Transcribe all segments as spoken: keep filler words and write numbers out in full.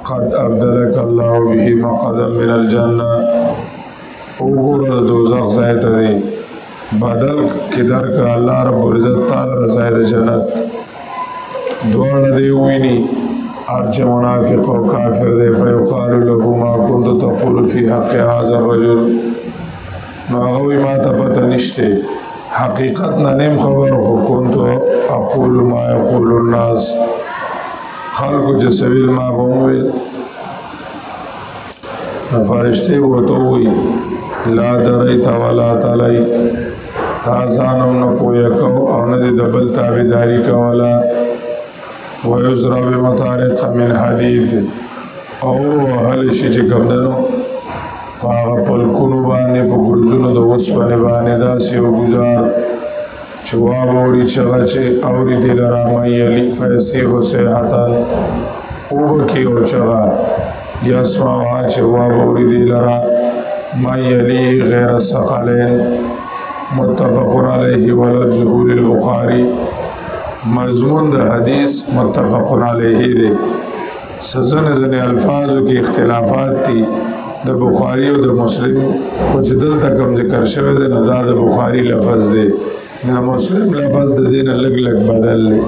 قد ابدلک الله به مقعدا من الجنه وګوره دوزخ ځای ته دی بدل کې درک الله رب العزت تعالی ځای د جنت دواړه دی ویني ارچه منافق او کافر دی فیقال له ما كنت تقول في حق هذا الرجل نو هغه ما ته پته نشته حقیقت نه نیم خبر خو كنت اقول ما يقول الناس خلق جسویل ما بومویل فرشتے بوتووی لا دریت ولا تلی تازانم نپویکو او ندی دبل تابداری کولا ویزرا بمطارق من حدید او حلشی چکم دنو پاغا پلکنو بانی پا گرزونو دو وصفانی بانی داسی و گزار چواب اوری چغا چه اوری دل رامی علی فیسیح سیحتن اوبکی او چغا یسمعها چواب اوری دل را من یلی غیر السقلین متفقن علیه ولفظه للبخاری مضمون د حدیث متفقن علیه دی سزن زن الفاظو کی اختلافات تی د بخاری او د مسلم او چې دلته کوم ذکر شوی دی نو دا د بخاری لفظ دی د مسلم لفظ د دین لګ لګ بدل دی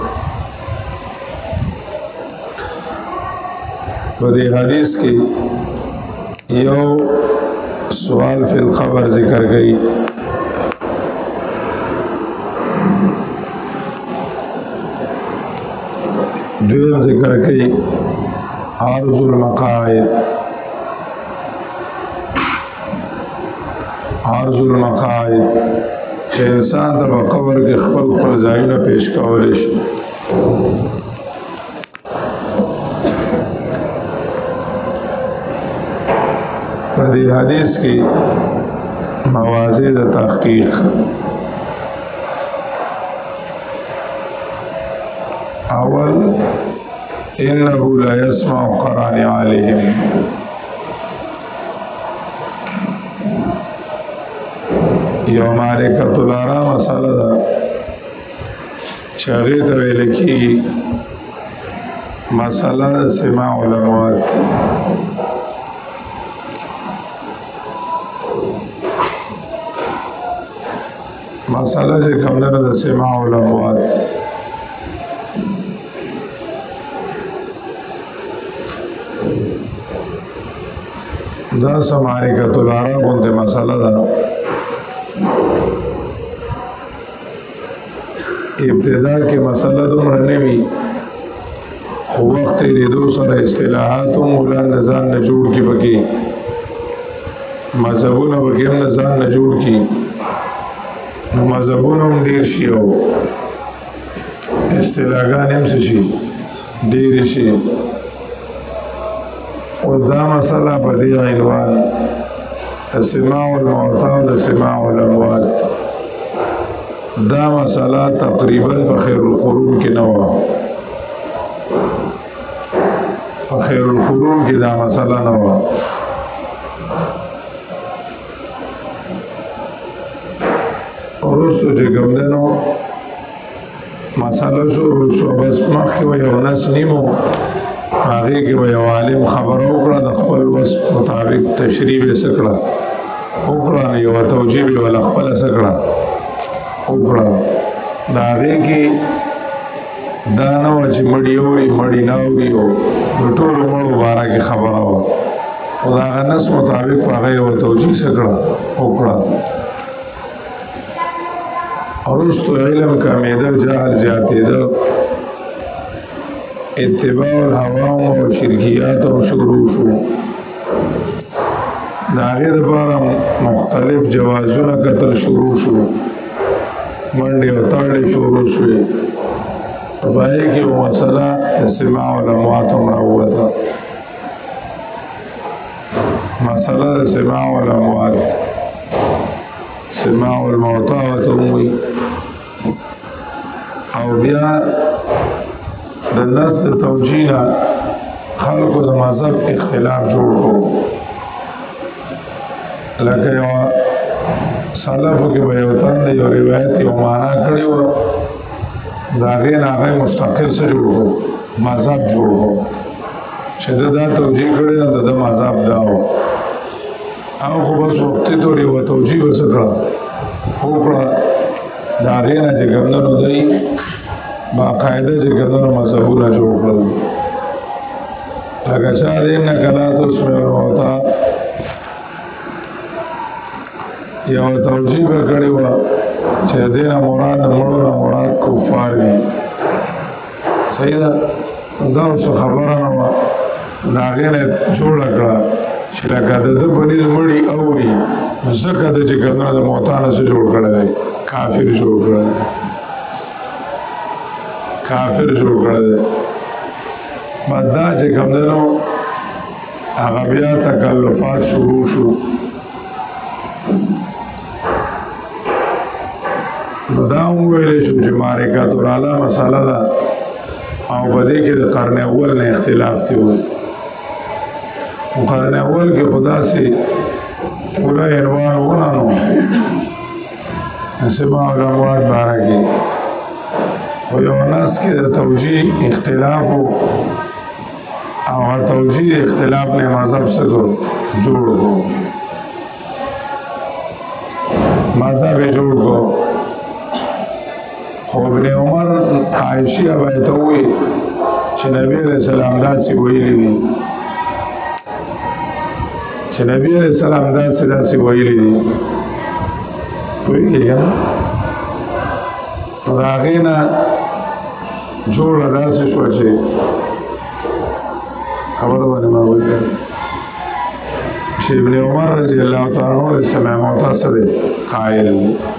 په دې حدیث کې یو سوال فی الخبر ذکر گئی دویم ذکر گئی عارض المقاعد عارض المقاعد چې انسان د قبر کې خپل خپل ځایونه پیش کولای شي په دې حدیث کې مواضع د تحقیق اول انه لا يسمع قران عليهم یو معرکت الارا مسئله دا چاگه دویل کی مسئله سماع الاموات مسئله چه کمدن دا سماع الاموات دا سمارکت الارا بنت مسئله دا ابتدا کې مسله دومره نه وي خو وخت یې دو سره اصطلاحات هم مولا نه ځان نه جوړ کړي پکې مذهبونه پکې هم نه ځان نه جوړ کړي نو مذهبونه هم ډېر شي او اصطلاحګانې هم څه شي ډېرې شي اوس دا مسله په دې عنوان د سماع الموتى او د سماع الاموات دا مسئلہ تقریبا په خیر القرون کې نه و په خیر القرون کې دا مسئلہ نه و ورسو چې کوم دنو مسئلہ شروع شو بس مخکې و یو نس نیمو هغې کې و یو عالم خبره وکړه د خپل وس مطابق تشریح یې څه کړه وکړه نو یوه توجیه یې وله خپله څه کړه وکړه د هغې کې دا نه وه چې مړي اوري مړي نه اوري او د ټولو مړو باره کې خبره وه خو د هغه نس مطابق په هغه یوه توجیه څه کړه وکړه وروستو علم کمېده جهل زیاتېده اتباع الهوام او شرکیات او شروع شو د هغې دپاره مختلف جوازونه کتل شروع شو منډې او تړلې شروع شوې په هغې کې یو مسله د سماع الاموات هم راووته مسله د سماع الاموات سماع الموتى ورته وایي او بیا د نس د توجیه نه خلکو د مذهب اختلاف جوړ کړو لکه یوه سلفو کې به یو تن د یو روایت یو معنا کړې وه د هغې نه هغه مستقل څه جوړ کړو مذهب جوړ کړو چې چې دا توجیه کړی د د مذهب دا و او خو بس وختي تورې و توجیه وسه کړه وکړه د هغې نه چې ګمدنو دی باقاعده چې ګمدنو مذهبونه جوړ کړل لکه چا دې نه کلا تسمع الموتى یو توجیه به کړې وه چې د دې نه مراد د مړو نه مراد کفار دي صحیح ده دا اوس خبره نه وه د هغې نه جوړه کړه چې لکه د ده په دې مړي اوري نو ځکه ده چې ګمدنو د موتی نه څه جوړ کړی دی کافر جوړ کړی دی کافر جوړ کړی دی بس دا چې ګمدنو هغه بیا تکلفات شروع شو نو دا هم ویلی شو چې معرکة الاعلی مسله ده او په دې کې د قرن اول نه اختلاف دی وي قرن اول کې خدا سي پورا عنوان ونه نو سما علماء بارکی و یو ناس کې د توجیه اختلاف او توجیه اختلاف نه مذهب څخه جوړ کو مذهب جوړ کو خو ابن عمر عائشہ باندې وی چې نبی رسول الله داسې ویلي دي چې نبی رسول الله داسې داسې ویلي دي ویلي کنه دا غینا جوړه داسې شو چې خبره باندې ما وکړه چې ابن عمر رضی الله تعالی عنہ سلام او تاسو قائل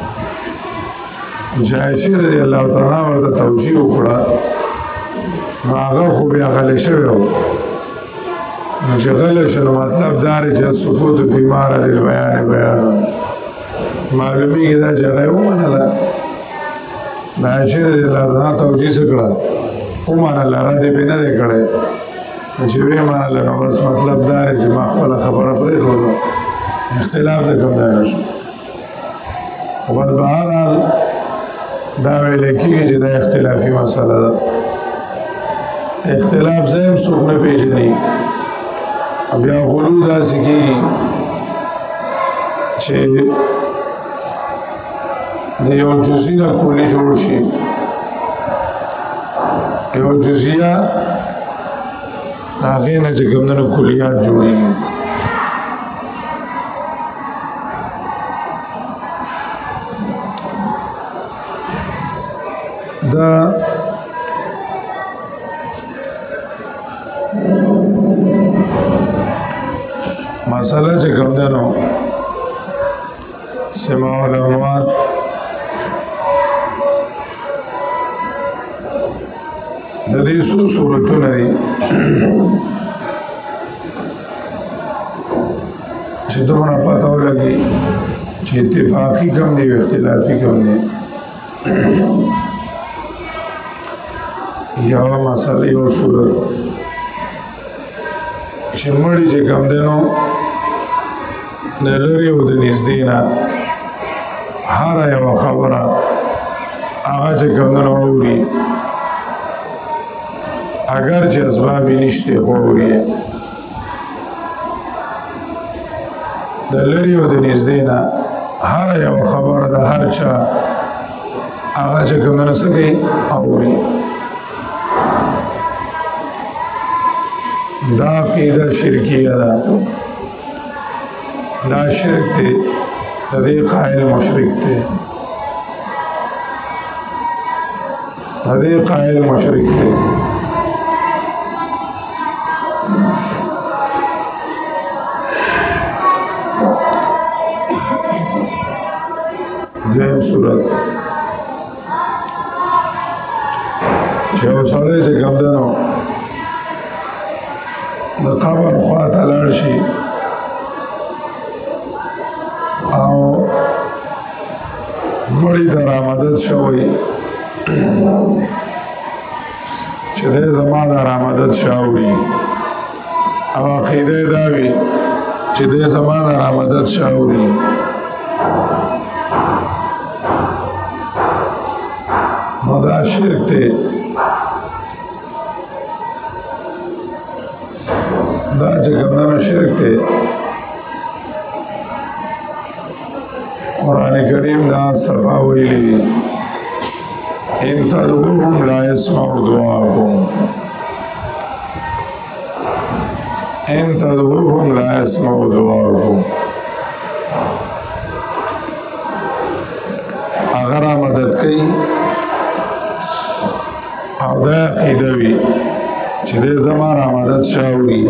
عائشہ رضی الله تعالی عنها توجیه وکړه هغه خو بیا غلی شوی و نو چې غلی شو مطلب دا دی چې سکوت فی معرض البیان بیان معلومیږي دا چې هغه ومنله د عائشہ رضی الله عنها توجیه څه کړه ومنله رد یې پرې نه دی کړی چې ویې منله نو بس مطلب دا دی چې ما خپله خبره پرېښوده اختلاف د کوم ځای نه شو خو بس بهرحال دا ویلی کېږي چې دا اختلافي مسله ده اختلاف ځای هم څوک نه پېژني بیا غلو داسې کېږي چې د یو جزي نه کلي جوړ شي یو جزیه د هغې نه چې کوم نه کلیات جوړېږي دا مسله چې کوم ده نو سماع الاموات د دې څو صورتونه دي چې دومره پته ولګي چې اتفاقي کوم دی او اختلافي کوم دی یو مسله یو صورت چې مړي چې کوم دی نو د لرې او د نږدې نه هره یوه خبره هغه چې کوم دی نو اوري اگر چې اسبابی نشته خو اوري د لرې او د نږدې نه هره یوه خبره د هر چا هغه چې کوم دی نو څه کوي اوري دا عقیده شرکیه ده دا شرک دی د دې قائل مشرک دی د دې قائل مشرک دی دویم صورت چې یو سړی چې کوم دی نو د قبر خوا ته لاړ شي او مړي ته رامدد شوی چې دی زما د رامدد شاوړي او عقیده یې دا وي چې دی زما د رامدد شاوړي نو دا شرک دی دا چې کومه شرک دی قرآن کریم دا صفا ویلی ان تدعوهم لا يسمعوا دعاءكم ان تدعوهم لا يسمعوا دعاءكم اگر مدد کوي او دا عقیده وي چې دې زماره مدد شاوري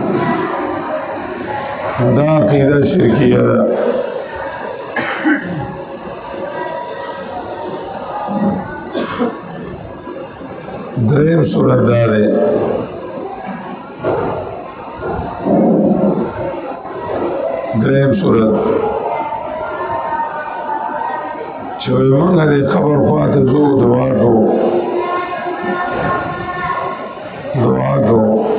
دا عقیده شرکیه ده دریم صورت دا ده دریم صورت چې موږ د خبر خواته زو دعا کو دعا کو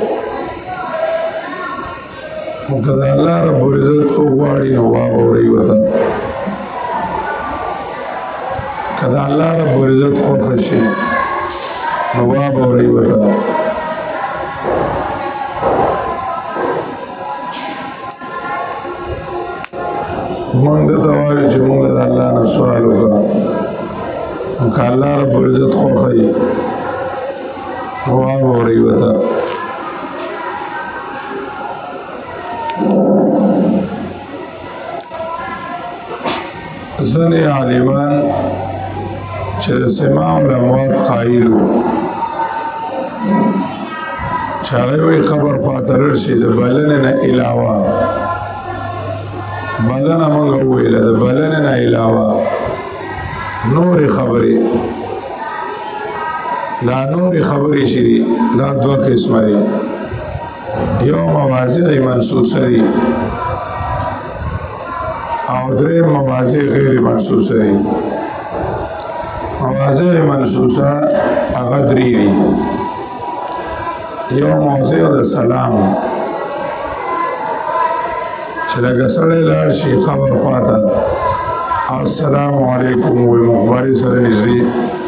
کله الله رب العزت وغواړي نو واوري وته کله الله رب العزت خوښ شي نو واوري وته مونږ د توایو چې مونږ د الله نه سوال وکړو که الله رب العزت خوښوي نو واورئ ورته ځینې عالمان چې د سماع الاموات قایل وو چې هغوی وایي قبر خواته لاړ شي د بلنې نه علاوه بلنه مونږ وویله د بلنې نه علاوه نورې خبرې دا نورې خبرې چې دي دا دوه قسمه دي یو مواضع منسوسه دي او دریم مواضع غیر منسوسه دي مواضع منسوسه هغه درې دي یو موضع د سلام چې لکه سړی لاړ شي خبر خواته السلام علیکم وی مخبري سره نږدې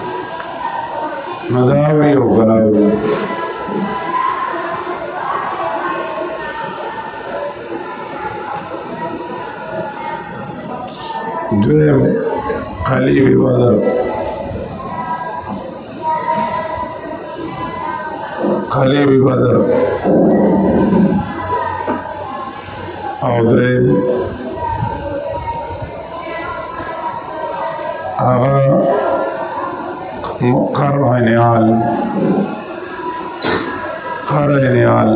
نو دا اوري او که نه اوري دویم قلیب بدر قلیب بدر او دریم آغا قرع نیال قرع نیال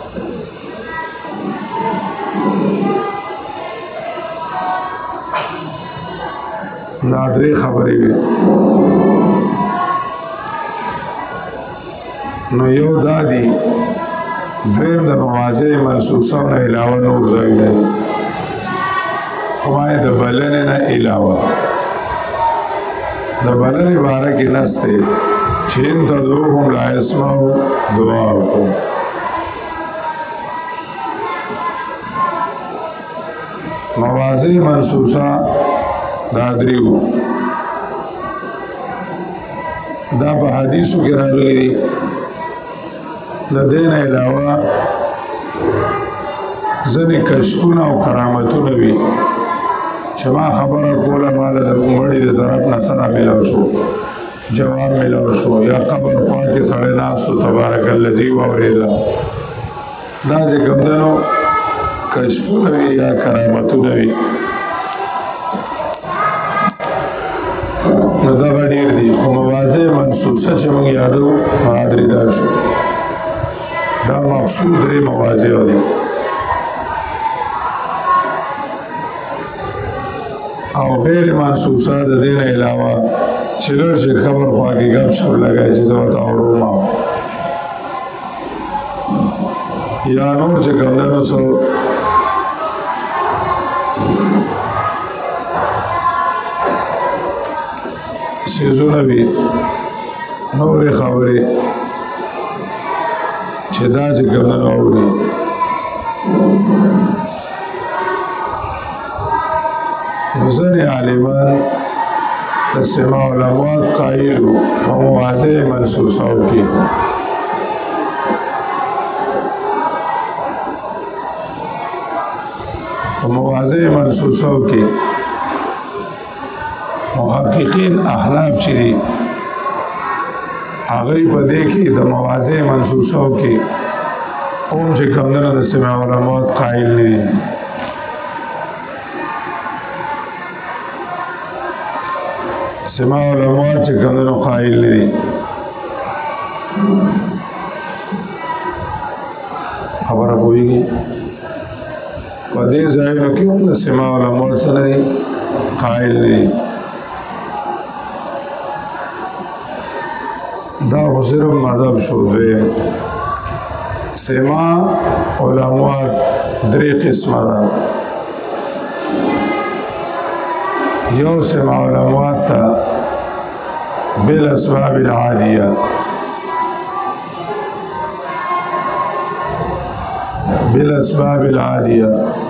نادری خبری وی نو یو دادی دریم د مواضع منسوسه نه علاوه نور ځای دی خدای د بلنې نه علاوه د بلنې باره کې نسته چې ان تدعوهم لا يسمعوا دعاءكم مواضع منسوسه دا دریو دا په حدیثو کې راغلي دي د دې نه علاوه ځینې کشفونه او کرامتونه وي چې ما خبره کوله ما د مړي د طرف نه سره میلاو شو جواب میلاو شو یا قبر خوا کې سړی ناست و تبارک الذي واورېده دا چې کوم دی نو کشفونه وي یا کرامتونه وي نو دغه ډېر دي خو مواضع منسوسه چې موږ یادو مهادرې دا شو دا مقصود درې مواضع دي او غیر منسوسه د دې نه علاوه چې لږ چې خبر خوا کې ګپ شپ لګی چې زه ورته اورم یا نور چې کوم دی نو څه سیزونه وي نورې خبرې چې دا چې کوم دی نو اوري نو ځینې عالمان د سماع الاموات قایل وو په مواضع منسوسو کې مواضع منصوصو کې محققین احناف چې دي هغه په دې کې د مواضع منصوصو کې اوم چې کمدنو د سماع علمات قائل نه دي سماع علمات چې کمدنو قائل نه دي خبره پوهیږي په دې ځایونو کې هم د سماع علمات سره دي قائل نه دي دا خو صرف مذهب شو دوی سماع علمات درې قسمه ده یو سماع علمات ته بالاسباب العادیه بالاسباب العادیه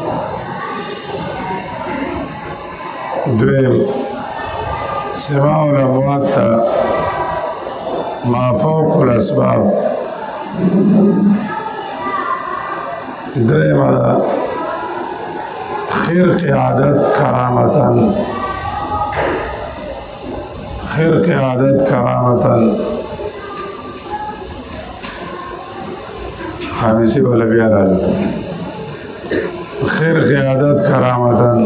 دویم سماع الاموات تا ما فوق الاسباب دریم دا خرق عادت کرامتن خرق عادت کرامتن خامسی والا بیا راځي خیر قیادت کرامتن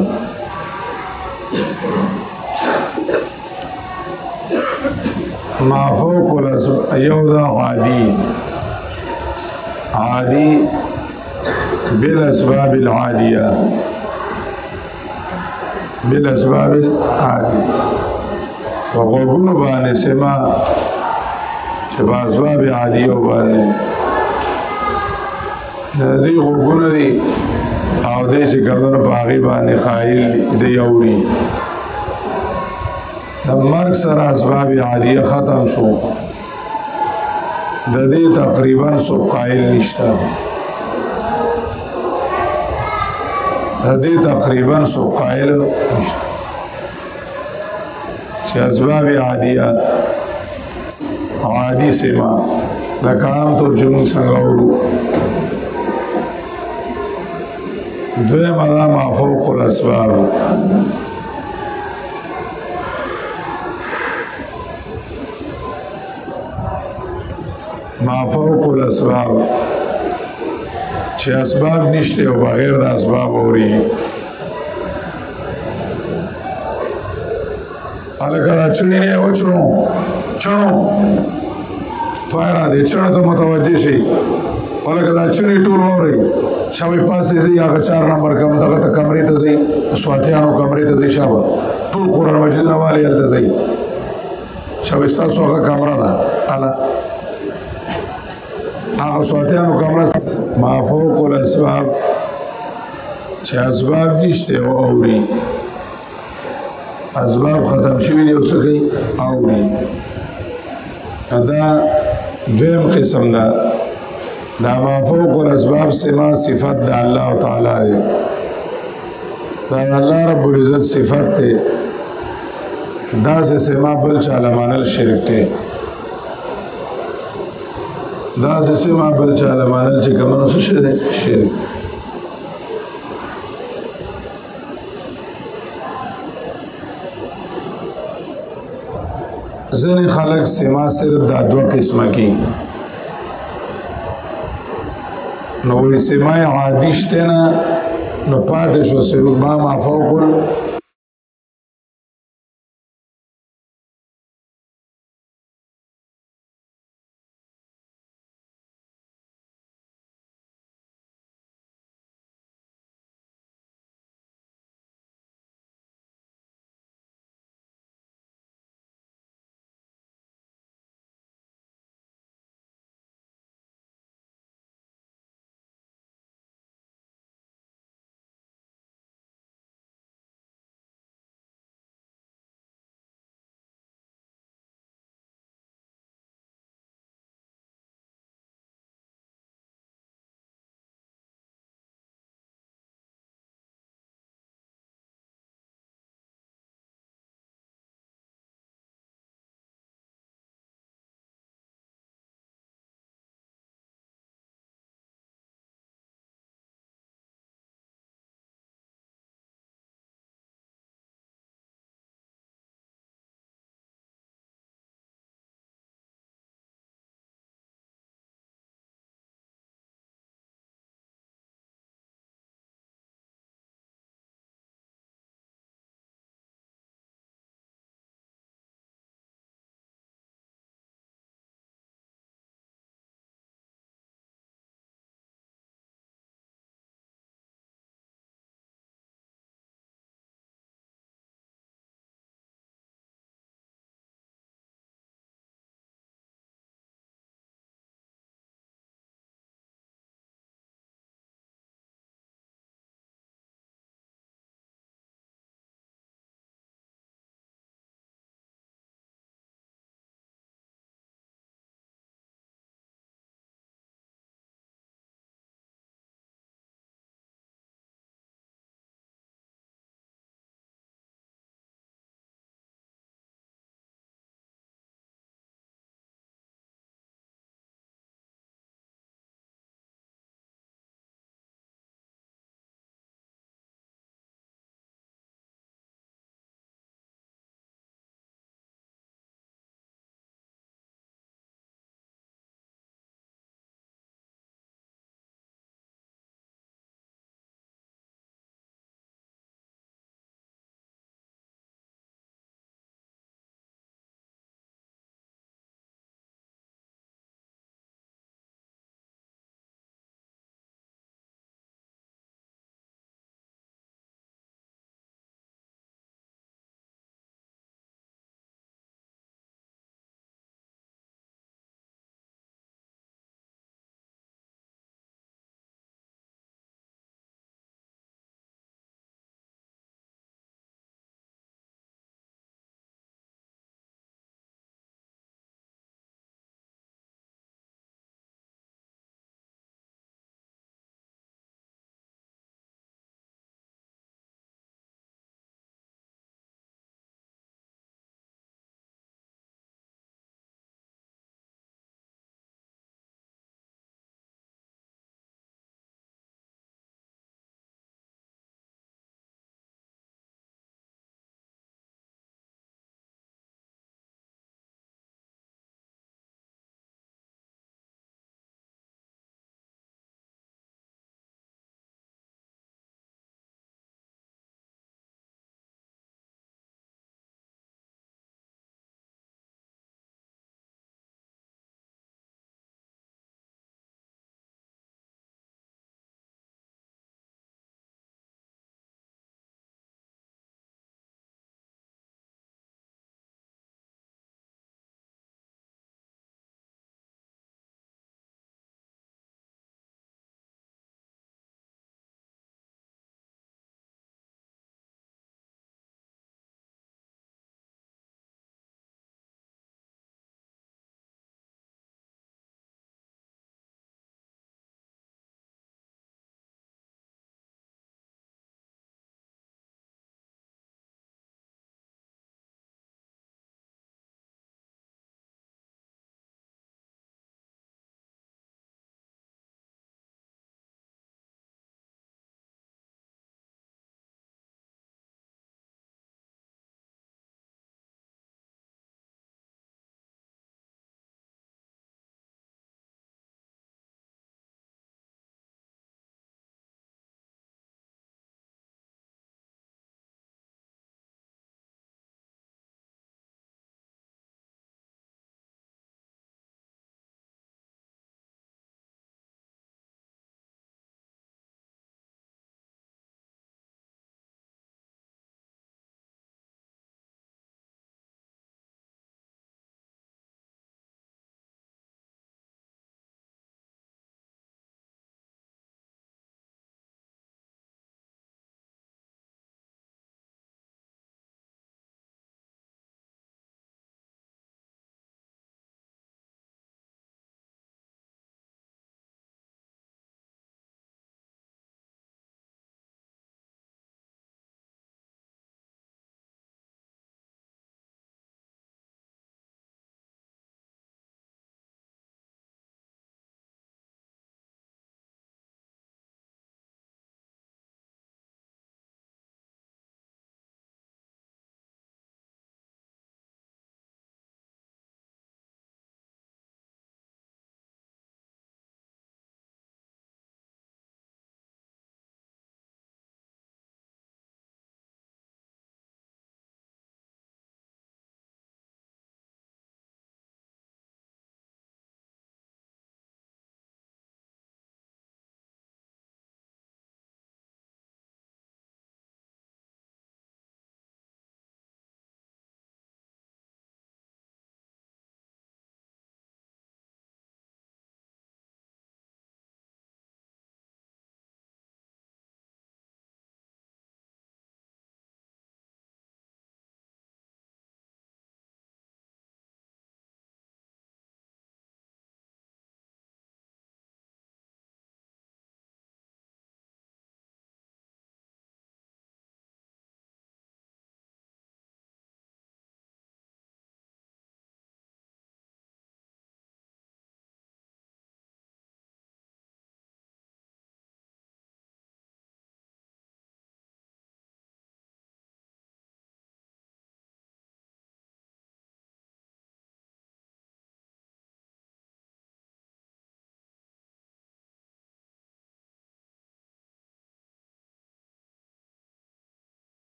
ما فوق الاسباب یو دا عادی عادی بالاسباب العادیه بالاسباب العادیه وغوغونو باندې سما چې با اسباب عادیه باندې دی غوگونه دی او دی چه کردن باغی بانی قائل دی یوری دا مرگ سر اسباب عادیه ختم شو دا دی تقریبا سو قائل نشتا دا دی تقریبا سو قائل نشتا چه اسباب عادیه عادی سما دا کام تو جنون سنگاورو دوی مدا ما فوق الاسباب ما فوق الاسباب چه اسباب نشته و بغیر د اسباب اوری الکه دا چونی نه و چونو چونو تویرا دی چونو تا متوجه شي الکه دا چونی ټول اوری شاوی پاسې زی هغه چار نمبر کم دغه ته کمرې ته زی سواتیانو کمرې ته زی شابه ټول قرآن مجید والی هلته زی شاوی ستاسو هغه کمره ده اله هغه سواتیانو کمره ما فوق الاسباب چې اسباب نشته او اوري اسباب ختم شوي دي او څه کوي اوري دا دویم قسم ده دا ما فوق الاسباب سما صفت دا اللہ تعالی دے دا اللہ رب العزت صفت دے دا سے سما بل چالا مانل شرک دے دا سے سما بل چالا مانل چکمنو سو شرک زن خلق سما صرف دا دو قسمہ کی نو وی سماع عادی شته نه نو پاتې شو سما ما فوق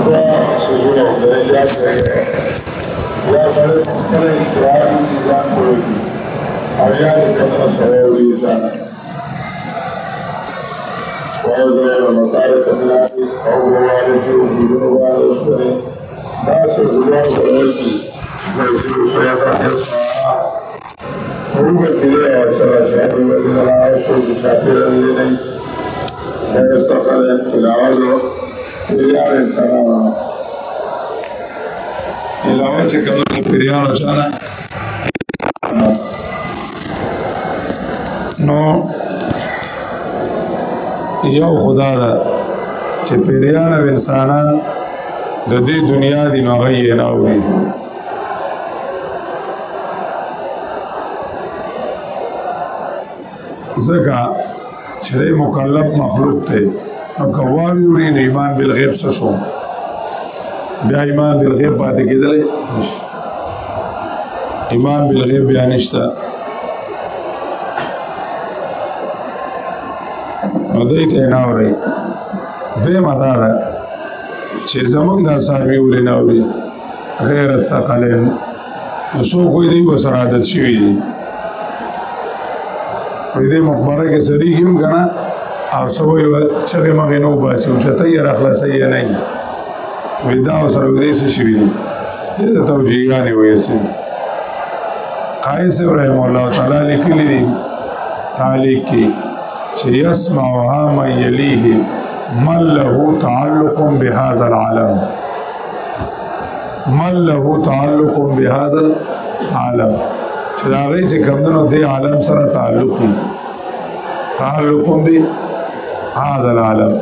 دعا سجود درجات ہے یا بڑے مختلف اختیاری نظام ہوئے گی اور یا کتنا سوری جانا وعلى مصارف الناس أو بوالده وبوالده ناس الزوار والوالده ويسير سيادة يسمع هو كده وصلى شهر وإذن العرش بشاكرا لني لا يستقل تلاوته بريان السلام تلاوته كمان بريان وشانا نو یو خدا دا چې پیریان او انسانان د دې دنیا دی نو غي نه اوري زګه چې مکلف مخلوق ته نو کواري وړي نه ایمان بالغیب څه شو بیا ایمان بالغیب باندې کېدل ایمان بالغیب بیا نشته نو دیتا ناوری دوی مدارا چه زمان دا صحابی اولی ناوری غیر الثقلین نسو کوئی دی و سرادت شوی دی کوئی دی مقبره کے سری کیم کنا او سوئی و چغی مغینو باسی و چطای رخلصی نئی ویدا و سرودیس شوی دی دیتا توجیگانی ویسی قائس رحم اللہ تعالی لکلی دی تعلیق کی يسمعها من يليه من له تعلق بهذا العالم من له تعلق بهذا العالم چلاغی چې کمدنو دی عالم سره تعلق تعلق بهذا العالم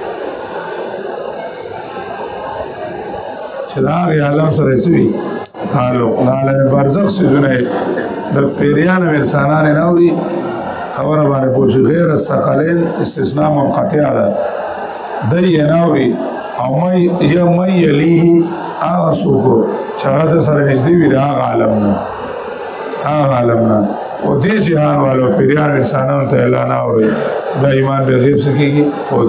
چلاغی عالم سره سوی تعلق عالم برزخ سیدونه د پیریان و انسانان ناوری خبر باندې پوښي غیر الثقلین استثناء منقطع ده دی ناوي او مې یا مې یلیه هغه څوک چې هغه سره نږدې وي د هغه عالم نه هغه عالم نه او دې جهان والو پیریان انسانانو ته اعلان اوري دا ایمان به غیب سکیږي فوت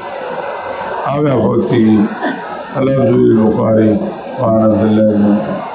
کیږي او یا فوت کیږي الله جل بخاری وعن عبد الله